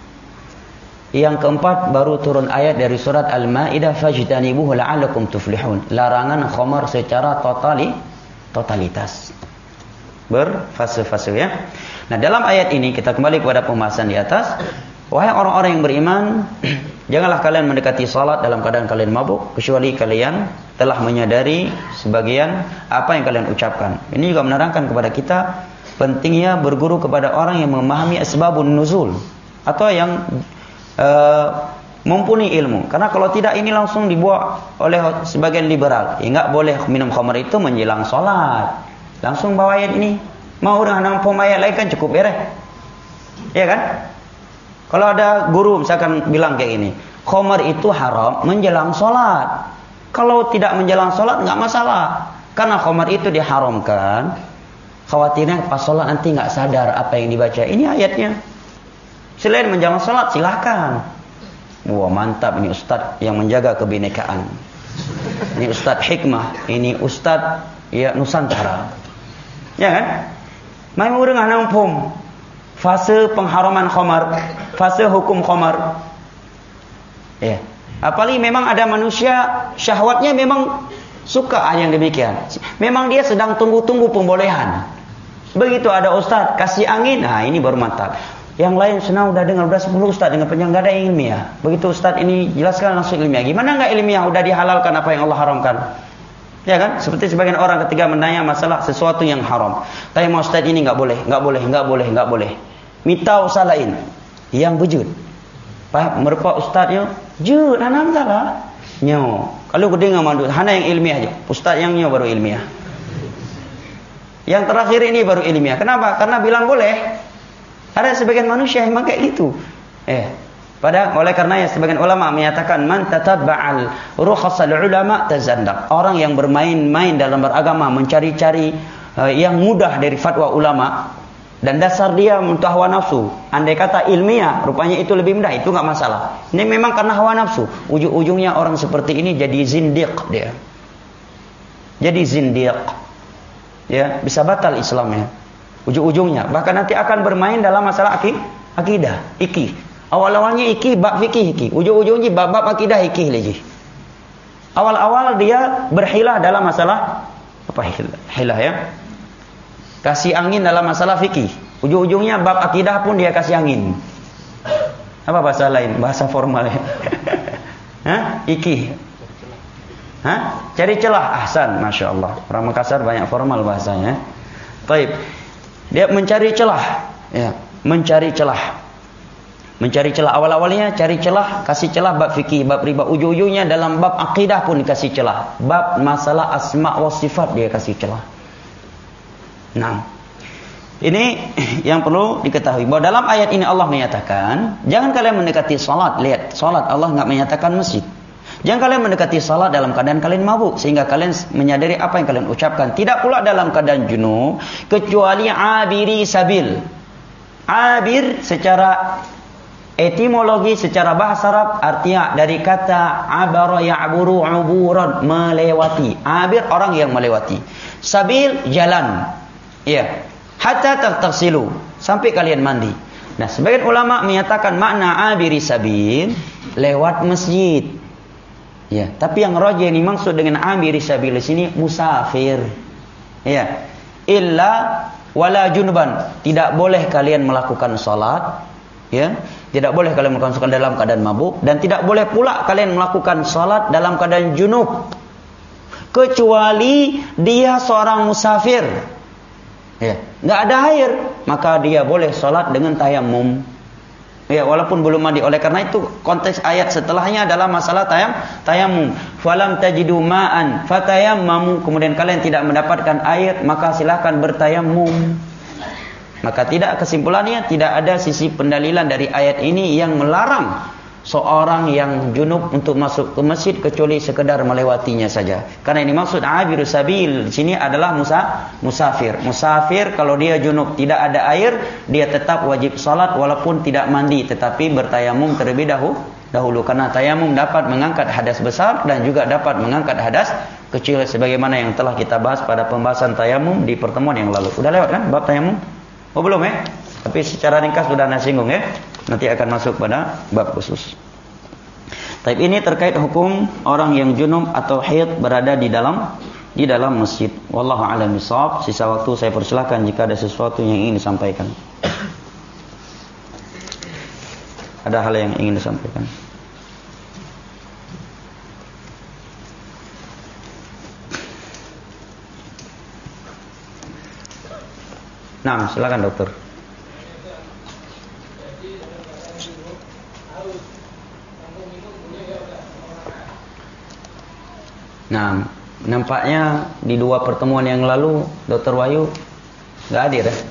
Yang keempat baru turun ayat dari surat Al-Maidah fajtanibuhu la'allakum tuflihun. Larangan khamar secara totali totalitas. Berfase-fase ya. Nah, dalam ayat ini kita kembali kepada pembahasan di atas. Wahai orang-orang yang beriman, janganlah kalian mendekati salat dalam keadaan kalian mabuk kecuali kalian telah menyadari sebagian apa yang kalian ucapkan. Ini juga menerangkan kepada kita pentingnya berguru kepada orang yang memahami asbabun nuzul atau yang uh, mumpuni ilmu. Karena kalau tidak ini langsung dibuat oleh sebagian liberal. Ya, enggak boleh minum khamar itu menjelang salat. Langsung bawa ayat ini. Mau dengan nampung ayat lain kan cukup beres. Ya kan? Kalau ada guru misalkan bilang kayak gini, khamar itu haram menjelang sholat. Kalau tidak menjelang sholat nggak masalah, karena khamar itu diharamkan. Khawatirnya pas sholat nanti nggak sadar apa yang dibaca. Ini ayatnya. Selain menjelang sholat silahkan. Wah mantap ini ustadz yang menjaga kebinekaan. Ini ustadz hikmah. Ini ustadz ya Nusantara. Ya kan? Mai urang nampung. Fase pengharaman khamar, fase hukum khamar. Ya. Apalagi memang ada manusia syahwatnya memang suka yang demikian. Memang dia sedang tunggu-tunggu pembolehan. Begitu ada ustaz kasih angin, nah ini baru mantap. Yang lain senang udah dengar udah sepuluh ustaz dengan penjangkada ilmiah. Begitu ustaz ini jelaskan langsung ilmiah. Gimana enggak ilmiah udah dihalalkan apa yang Allah haramkan? Ya kan? Seperti sebagian orang ketika menanya masalah sesuatu yang haram. Tapi mau ustaz ini enggak boleh, enggak boleh, enggak boleh, enggak boleh. Minta usaha lain yang bujud. Pak merupa ustaznya, jud hanam salah. Nyo. Kalau gede enggak mandu, hana yang ilmiah aja. Ustaz yang nyo baru ilmiah. Yang terakhir ini baru ilmiah. Kenapa? Karena bilang boleh. Ada sebagian manusia yang kayak gitu. Eh, pada oleh karenanya sebagian ulama menyatakan man tatabba'al rukhsal ulama tazandaq. Orang yang bermain-main dalam beragama mencari-cari uh, yang mudah dari fatwa ulama, Dan dasar dia untuk hawa nafsu. Andai kata ilmiah, rupanya itu lebih mudah, itu nggak masalah. Ini memang karena hawa nafsu. Ujung-ujungnya orang seperti ini jadi zindiq dia. Jadi zindiq. Ya, bisa batal Islamnya. Ujung-ujungnya. Bahkan nanti akan bermain dalam masalah akidah, iki. Awal-awalnya iki, bab fikih iki. Ujung-ujungnya bab-bab akidah iki lagi. Awal-awal dia berhilah dalam masalah apa hilah, hilah ya? Kasih angin dalam masalah fikih. Ujung-ujungnya bab akidah pun dia kasih angin. Apa bahasa lain? Bahasa formal ya. Hah? Iki. Hah? Cari celah. Ahsan, Masya Allah. Orang Makassar banyak formal bahasanya. Baik. Dia mencari celah. Ya. Mencari celah. Mencari celah. Awal-awalnya cari celah. Kasih celah bab fikih, bab riba. Ujung-ujungnya dalam bab akidah pun dikasih celah. Bab masalah asma' wa sifat dia kasih celah. Nah, ini yang perlu diketahui bahwa dalam ayat ini Allah menyatakan, jangan kalian mendekati salat. Lihat, salat Allah enggak menyatakan masjid. Jangan kalian mendekati salat dalam keadaan kalian mabuk sehingga kalian menyadari apa yang kalian ucapkan. Tidak pula dalam keadaan junub kecuali abiri sabil. Abir secara etimologi, secara bahasa Arab artinya dari kata abara ya'buru uburan, melewati. Abir orang yang melewati. Sabil jalan. Ya, hatta taghsilu, sampai kalian mandi. Nah, sebagian ulama menyatakan makna abiri sabil lewat masjid. Ya, tapi yang rajih yang dimaksud dengan abiri sabil di sini musafir. Ya, illa wala junuban, tidak boleh kalian melakukan salat, ya. Tidak boleh kalian melakukan salat dalam keadaan mabuk dan tidak boleh pula kalian melakukan salat dalam keadaan junub kecuali dia seorang musafir. Ya, enggak ada air, maka dia boleh salat dengan tayamum. Ya, walaupun belum mandi. Oleh karena itu konteks ayat setelahnya adalah masalah tayam, tayamum. Falam tajidu ma'an fatayammamu. Kemudian kalian tidak mendapatkan air, maka silakan bertayamum. Maka tidak, kesimpulannya tidak ada sisi pendalilan dari ayat ini yang melarang seorang yang junub untuk masuk ke masjid kecuali sekedar melewatinya saja. Karena ini maksud abiru sabil di sini adalah musa, musafir. Musafir kalau dia junub tidak ada air, dia tetap wajib salat walaupun tidak mandi, tetapi bertayamum terlebih dahulu. Dahulu karena tayamum dapat mengangkat hadas besar dan juga dapat mengangkat hadas kecil sebagaimana yang telah kita bahas pada pembahasan tayamum di pertemuan yang lalu. Sudah lewat kan bab tayamum? Oh belum ya? Tapi secara ringkas sudah ana singgung ya. Nanti akan masuk pada bab khusus. Tapi ini terkait hukum orang yang junub atau haid berada di dalam di dalam masjid. Wallahu a'lam bishawab. Sisa waktu saya persilakan jika ada sesuatu yang ingin disampaikan. Ada hal yang ingin disampaikan? Nah, silakan dokter. Nah, nampaknya di dua pertemuan yang lalu Dokter Wahyu nggak hadir ya?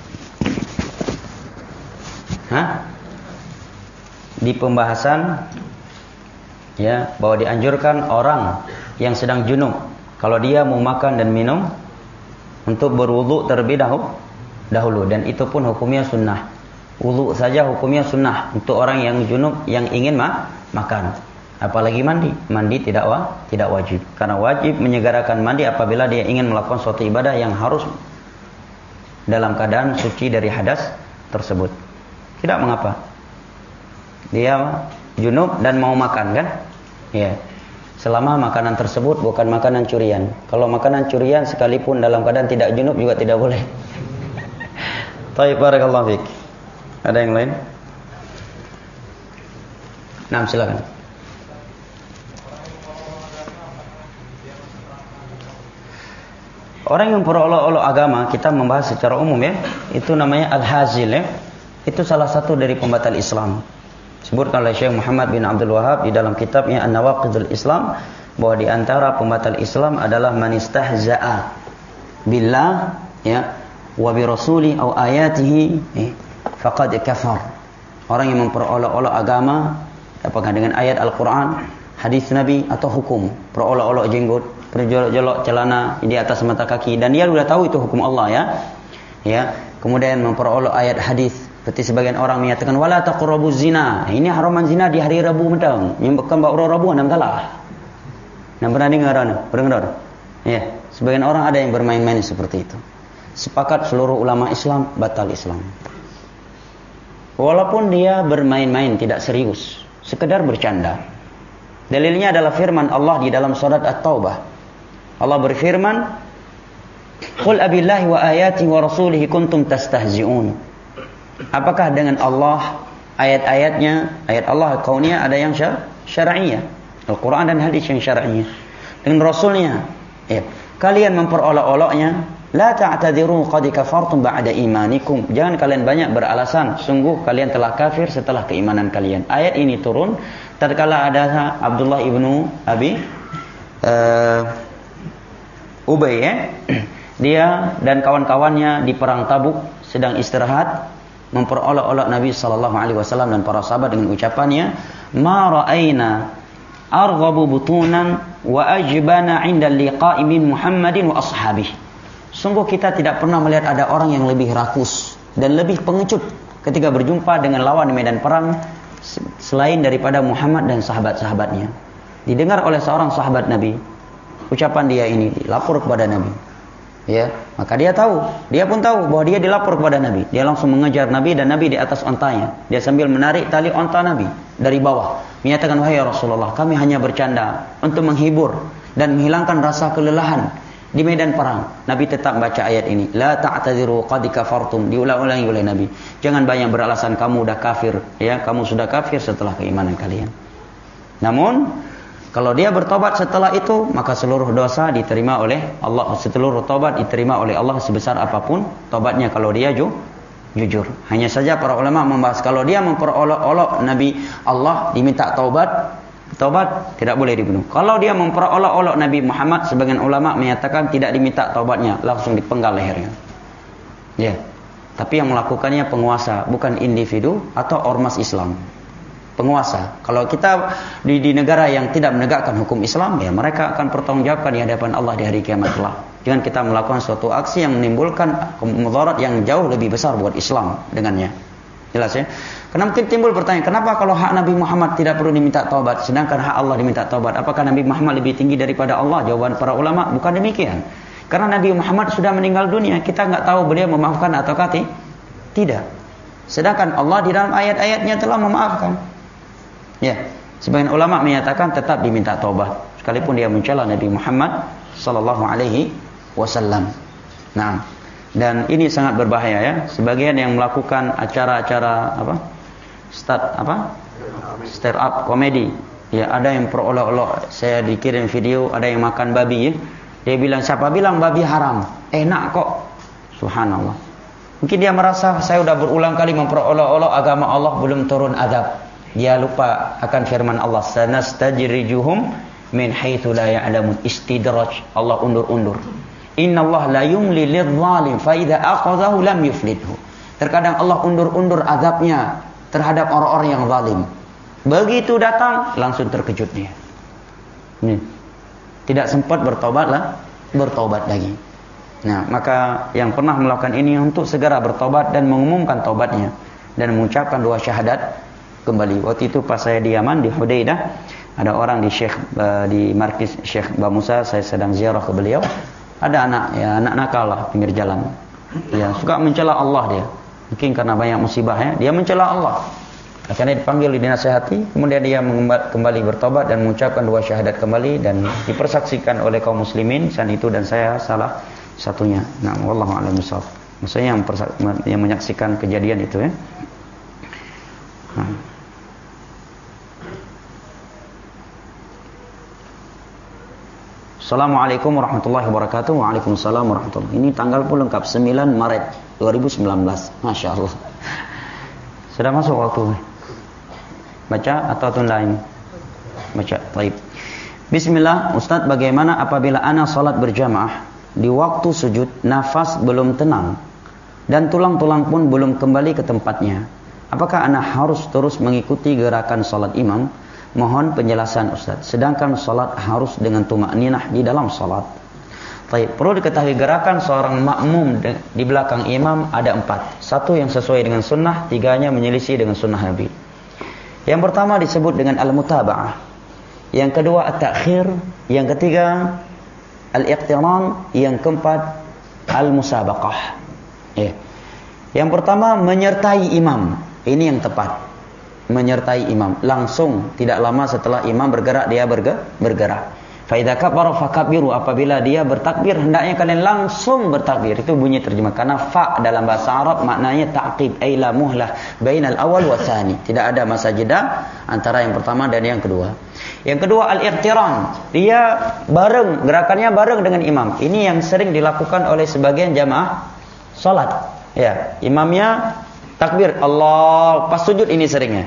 Hah? Di pembahasan ya bahwa dianjurkan orang yang sedang junub kalau dia mau makan dan minum untuk berwudu terlebih dahulu, dahulu dan itu pun hukumnya sunnah. Wudu saja hukumnya sunnah untuk orang yang junub yang ingin ma makan. Apalagi mandi, mandi tidak wa, tidak wajib. Karena wajib menyegerakan mandi apabila dia ingin melakukan suatu ibadah yang harus dalam keadaan suci dari hadas tersebut. Tidak mengapa. Dia junub dan mau makan kan? Ya. Selama makanan tersebut bukan makanan curian. Kalau makanan curian sekalipun dalam keadaan tidak junub juga tidak boleh. Baik, barakallahu fiik. Ada yang lain? Nah, silakan. Orang yang berolok-olok agama, kita membahas secara umum ya, itu namanya al-hazil ya. Itu salah satu dari pembatal Islam. Disebutkan oleh Syekh Muhammad bin Abdul Wahhab di dalam kitabnya An-Nawaqidul Islam bahwa di antara pembatal Islam adalah man istahza'a billah ya wa bi rasuli aw ayatihi eh, faqad kafar. Orang yang memperolok-olok agama apakah dengan ayat Al-Qur'an, hadis Nabi atau hukum, perolok-olok jenggot, perjolok-jolok celana di atas mata kaki dan dia sudah tahu itu hukum Allah ya. Ya, kemudian memperoleh ayat hadis. Seperti sebagian orang menyatakan wala taqrabuz zina. Ini haraman zina di hari Rabu mentang. Yang bukan bau Rabu enam salah. Yang pernah dengar ana? Pernah dengar? Ya, sebagian orang ada yang bermain-main seperti itu. Sepakat seluruh ulama Islam batal Islam. Walaupun dia bermain-main tidak serius, sekedar bercanda. Dalilnya adalah firman Allah di dalam surat At-Taubah. Allah berfirman, "Qul abillahi wa ayati wa rasulihi kuntum tastahzi'un." Apakah dengan Allah, ayat-ayatnya, ayat Allah kauniyah ada yang syar'iyah, Al-Quran dan hadis yang syar'iyah. Dengan Rasulnya, ya, kalian memperolok-oloknya, la ta'tadiru qad kafartum ba'da imanikum. Jangan kalian banyak beralasan, sungguh kalian telah kafir setelah keimanan kalian. Ayat ini turun tatkala ada Abdullah ibnu Abi uh, Ubay, ya. Dia dan kawan-kawannya di perang Tabuk sedang istirahat, memperolok-olok Nabi sallallahu alaihi wasallam dan para sahabat dengan ucapannya, "Ma ra'aina arghabu butunan wa ajbana 'inda liqa'i min Muhammadin wa ashabihi." Sungguh kita tidak pernah melihat ada orang yang lebih rakus dan lebih pengecut ketika berjumpa dengan lawan di medan perang selain daripada Muhammad dan sahabat-sahabatnya. Didengar oleh seorang sahabat Nabi ucapan dia ini, dilapor kepada Nabi. Ya, maka dia tahu, dia pun tahu bahwa dia dilapor kepada Nabi. Dia langsung mengejar Nabi dan Nabi di atas ontanya. Dia sambil menarik tali onta Nabi dari bawah, menyatakan, "Wahai Rasulullah, kami hanya bercanda untuk menghibur dan menghilangkan rasa kelelahan di medan perang." Nabi tetap baca ayat ini, "La ta'tadiru qad kafartum." Diulang-ulangi oleh Nabi. Jangan banyak beralasan kamu sudah kafir, ya, kamu sudah kafir setelah keimanan kalian. Namun kalau dia bertobat setelah itu, maka seluruh dosa diterima oleh Allah. Seluruh tobat diterima oleh Allah sebesar apapun tobatnya kalau dia ju, jujur. Hanya saja para ulama membahas kalau dia memperolok-olok Nabi Allah diminta taubat, taubat tidak boleh dibunuh. Kalau dia memperolok-olok Nabi Muhammad, sebagian ulama menyatakan tidak diminta taubatnya, langsung dipenggal lehernya. Ya. Tapi yang melakukannya penguasa, bukan individu atau ormas Islam. Penguasa. Kalau kita di, di negara yang tidak menegakkan hukum Islam, ya mereka akan pertanggungjawabkan di hadapan Allah di hari kiamat kelak. Jangan kita melakukan suatu aksi yang menimbulkan mudarat yang jauh lebih besar buat Islam dengannya. Jelas ya? Karena mungkin timbul pertanyaan, kenapa kalau hak Nabi Muhammad tidak perlu diminta taubat, sedangkan hak Allah diminta taubat? Apakah Nabi Muhammad lebih tinggi daripada Allah? Jawaban para ulama, bukan demikian. Karena Nabi Muhammad sudah meninggal dunia, kita nggak tahu beliau memaafkan atau tidak. Sedangkan Allah di dalam ayat-ayatnya telah memaafkan. Ya, sebagian ulama menyatakan tetap diminta taubat sekalipun dia mencela Nabi Muhammad sallallahu alaihi wasallam. Nah, dan ini sangat berbahaya ya. Sebagian yang melakukan acara-acara apa? Start apa? Start up komedi. Ya, ada yang perolok-olok. Saya dikirim video ada yang makan babi ya. Dia bilang, "Siapa bilang babi haram? Enak kok." Subhanallah. Mungkin dia merasa saya sudah berulang kali memperolok-olok agama Allah belum turun azab. Dia lupa akan firman Allah, "Sanastajrijuhum min haitsu la ya'lamun." Istidraj, Allah undur-undur. Innallaha la yumli lidh-dhalim fa idza aqadhahu lam yuflidhu. Terkadang Allah undur-undur azabnya terhadap orang-orang yang zalim. Begitu datang langsung terkejut dia. Nih. Tidak sempat bertobatlah, bertobat lagi. Nah, maka yang pernah melakukan ini untuk segera bertobat dan mengumumkan taubatnya dan mengucapkan dua syahadat kembali. Waktu itu pas saya di Yaman, di Hudaidah, ada orang di Syekh uh, di markis Syekh Ba Musa, saya sedang ziarah ke beliau. Ada anak, ya anak nakal lah pinggir jalan. Ya, suka mencela Allah dia. Mungkin karena banyak musibah ya, dia mencela Allah. Akhirnya dipanggil, dinasihati, kemudian dia kembali bertobat dan mengucapkan dua syahadat kembali dan dipersaksikan oleh kaum muslimin saat itu dan saya salah satunya. Nah, wallahu a'lam bishawab. Maksudnya yang, yang menyaksikan kejadian itu ya. Nah. Assalamualaikum warahmatullahi wabarakatuh. Waalaikumsalam warahmatullahi wabarakatuh. Ini tanggal pun lengkap, sembilan Maret dua ribu sembilan belas. Masya Allah. Sudah masuk waktu. Baca atau tunda ini? Baca. Baik. Bismillah. Ustaz, bagaimana apabila ana salat berjamaah di waktu sujud nafas belum tenang dan tulang-tulang pun belum kembali ke tempatnya? Apakah ana harus terus mengikuti gerakan salat imam? Mohon penjelasan Ustaz. Sedangkan salat harus dengan tumakninah di dalam salat. Baik, perlu diketahui gerakan seorang makmum di belakang imam ada empat. Satu yang sesuai dengan sunnah, tiganya menyelisih dengan sunnah Nabi. Yang pertama disebut dengan al-mutaba'ah. Yang kedua at-ta'khir, yang ketiga al-iqtiran, yang keempat al-musabaqah. Ya. Yang pertama menyertai imam. Ini yang tepat. Menyertai imam langsung, tidak lama setelah imam bergerak dia bergerak. Fa idza kabbara fakabbiru, apabila dia bertakbir hendaknya kalian langsung bertakbir. Itu bunyi terjemah, karena fa dalam bahasa Arab maknanya ta'qib, ay la muhlah bainal awal wa tsani. Tidak ada masa jeda antara yang pertama dan yang kedua. Yang kedua al-iqtiran, dia bareng, gerakannya bareng dengan imam. Ini yang sering dilakukan oleh sebagian jamaah salat. Ya, imamnya takbir Allah, pas sujud ini seringnya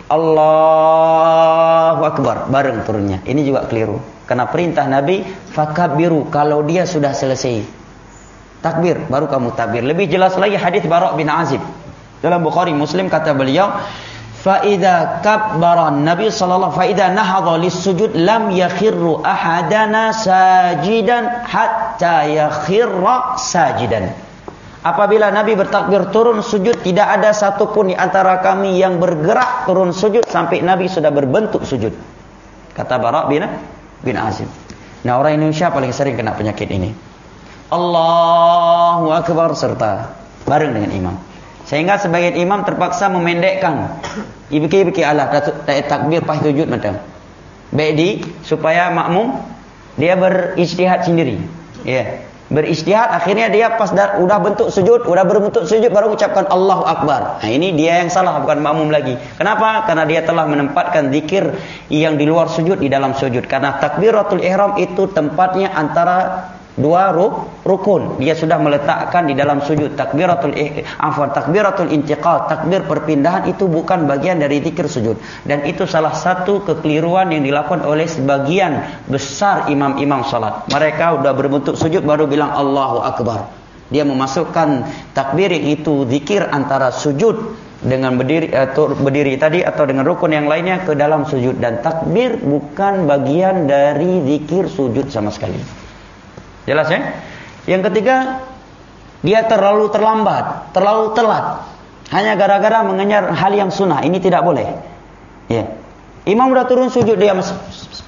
Allahu Akbar, bareng turunnya. Ini juga keliru. Karena perintah Nabi fakabbiru, kalau dia sudah selesai takbir baru kamu takbir. Lebih jelas lagi hadis Bara' bin Azib dalam Bukhari Muslim, kata beliau fa idza kabbara Nabi sallallahu fa idza nahadha lis-sujud lam yakhirru ahadana sajidan hatta yakhirra sajidan. Apabila Nabi bertakbir turun sujud, tidak ada satupun di antara kami yang bergerak turun sujud sampai Nabi sudah berbentuk sujud. Kata Bara' bin bin Azib. Nah, orang Indonesia paling sering kena penyakit ini. Allahu Akbar serta bareng dengan imam. Sehingga sebagian imam terpaksa memendekkan. Ibiki-ibiki Allah takbir pas sujud macam. Baik di supaya makmum dia berijtihad sendiri. Ya. Yeah. Berijtihad, akhirnya dia pas dah, udah bentuk sujud, udah berbentuk sujud baru ucapkan Allahu Akbar. Nah, ini dia yang salah, bukan makmum lagi. Kenapa? Karena dia telah menempatkan zikir yang di luar sujud di dalam sujud. Karena takbiratul ihram itu tempatnya antara dua rukun. Dia sudah meletakkan di dalam sujud. Takbiratul afwan, takbiratul intiqal, takbir perpindahan itu bukan bagian dari zikir sujud. Dan itu salah satu kekeliruan yang dilakukan oleh sebagian besar imam-imam salat. Mereka sudah berbentuk sujud baru bilang Allahu Akbar. Dia memasukkan takbir yang itu zikir antara sujud dengan berdiri atau berdiri tadi atau dengan rukun yang lainnya ke dalam sujud, dan takbir bukan bagian dari zikir sujud sama sekali. Jelas ya? Yang ketiga, dia terlalu terlambat, terlalu telat. Hanya gara-gara mengejar hal yang sunnah. Ini tidak boleh. Ya. Imam sudah turun sujud, dia masuk.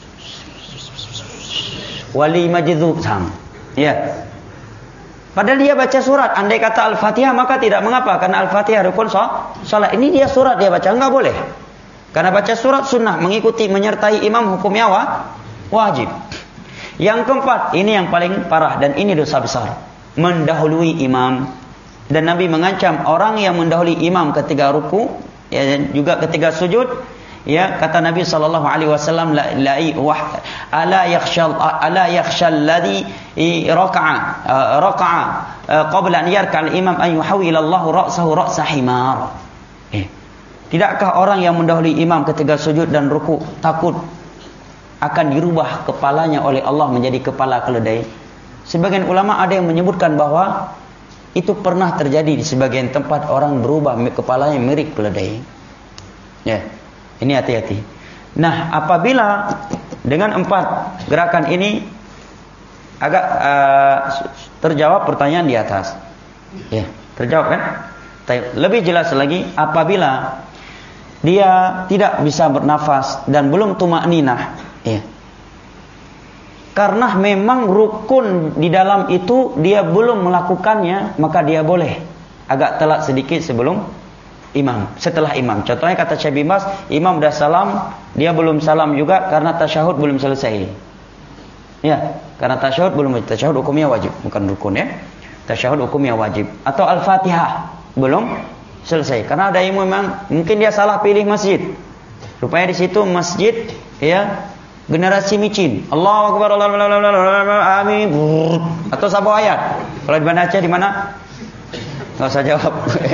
Wali majidhu sam. Ya. Padahal dia baca surat. Andai kata Al-Fatihah maka tidak mengapa, karena Al-Fatihah rukun salat. Ini dia surat dia baca, enggak boleh. Karena baca surat sunnah, mengikuti menyertai imam hukumnya wajib. Yang keempat, ini yang paling parah dan ini dosa besar, mendahului imam. Dan Nabi mengancam orang yang mendahului imam ketika ruku, ya, dan juga ketika sujud. Ya, kata Nabi sallallahu alaihi wasallam, la ila'i wah ala yakhshal ala yakhshal ladzi raka'a raka'a qabla an yarka al-imam an yuhawwila Allahu ra'sahu ra'sa himar. Eh, tidakkah orang yang mendahului imam ketika sujud dan ruku takut akan dirubah kepalanya oleh Allah menjadi kepala keledai? Sebagian ulama ada yang menyebutkan bahwa itu pernah terjadi di sebagian tempat, orang berubah kepalanya mirip keledai. Ya, ini hati-hati. Nah, apabila dengan empat gerakan ini agak uh, terjawab pertanyaan di atas. Ya, terjawab kan? Lebih jelas lagi, apabila dia tidak bisa bernafas dan belum tumakninah, ya, karena memang rukun di dalam itu dia belum melakukannya, maka dia boleh agak telat sedikit sebelum imam, setelah imam. Contohnya kata Syekh bin Baz, imam dah salam, dia belum salam juga karena tasyahud belum selesai. Ya, karena tasyahud belum, tasyahud hukumnya wajib, bukan rukun ya. Tasyahud hukumnya wajib. Atau Al-Fatihah belum selesai. Karena ada imam memang mungkin dia salah pilih masjid. Rupanya di situ masjid ya generasi micin. Allahu Akbar, Allahu Akbar, amin. Atau satu ayat. Kalau dibaca di mana? Enggak usah jawab.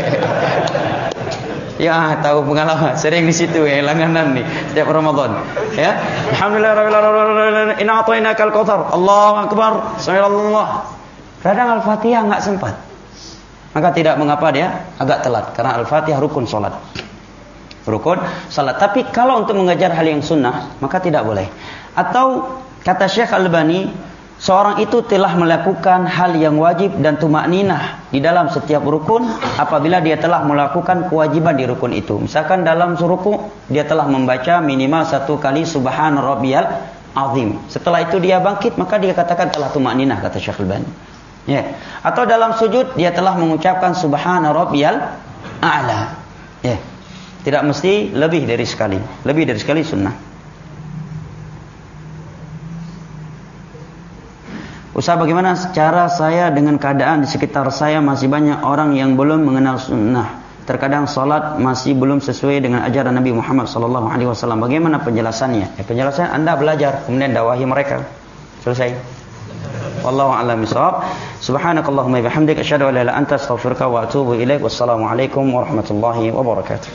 Ya, tahu pengalaman, sering di situ ya, langganan nih setiap Ramadan. Ya. Alhamdulillahirabbil alamin. Inna a'tainakal kautsar. Allahu Akbar. Subhanallah. Kadang Al-Fatihah enggak sempat. Maka tidak mengapa dia agak telat, karena Al-Fatihah rukun salat. Rukun salat. Tapi kalau untuk mengajar hal yang sunnah, maka tidak boleh. Atau kata Syekh Al-Albani, seorang itu telah melakukan hal yang wajib dan tumakninah di dalam setiap rukun apabila dia telah melakukan kewajiban di rukun itu. Misalkan dalam ruku dia telah membaca minimal satu kali subhan rabbiyal azim. Setelah itu dia bangkit, maka dia katakan telah tumakninah, kata Syekh Al-Albani. Ya. Atau dalam sujud dia telah mengucapkan subhana rabbiyal a'la. Ya. Tidak mesti lebih dari sekali. Lebih dari sekali sunnah. Ustaz, bagaimana cara saya dengan keadaan di sekitar saya masih banyak orang yang belum mengenal sunnah. Terkadang salat masih belum sesuai dengan ajaran Nabi Muhammad sallallahu alaihi wasallam. Bagaimana penjelasannya? Ya, penjelasannya Anda belajar, kemudian dakwahi mereka. Selesai. Wallahu a'lam bishawab. Subhanakallahumma wa bihamdika asyhadu an la ilaha illa anta astaghfiruka wa atubu ilaik. Wassalamu alaikum warahmatullahi wabarakatuh.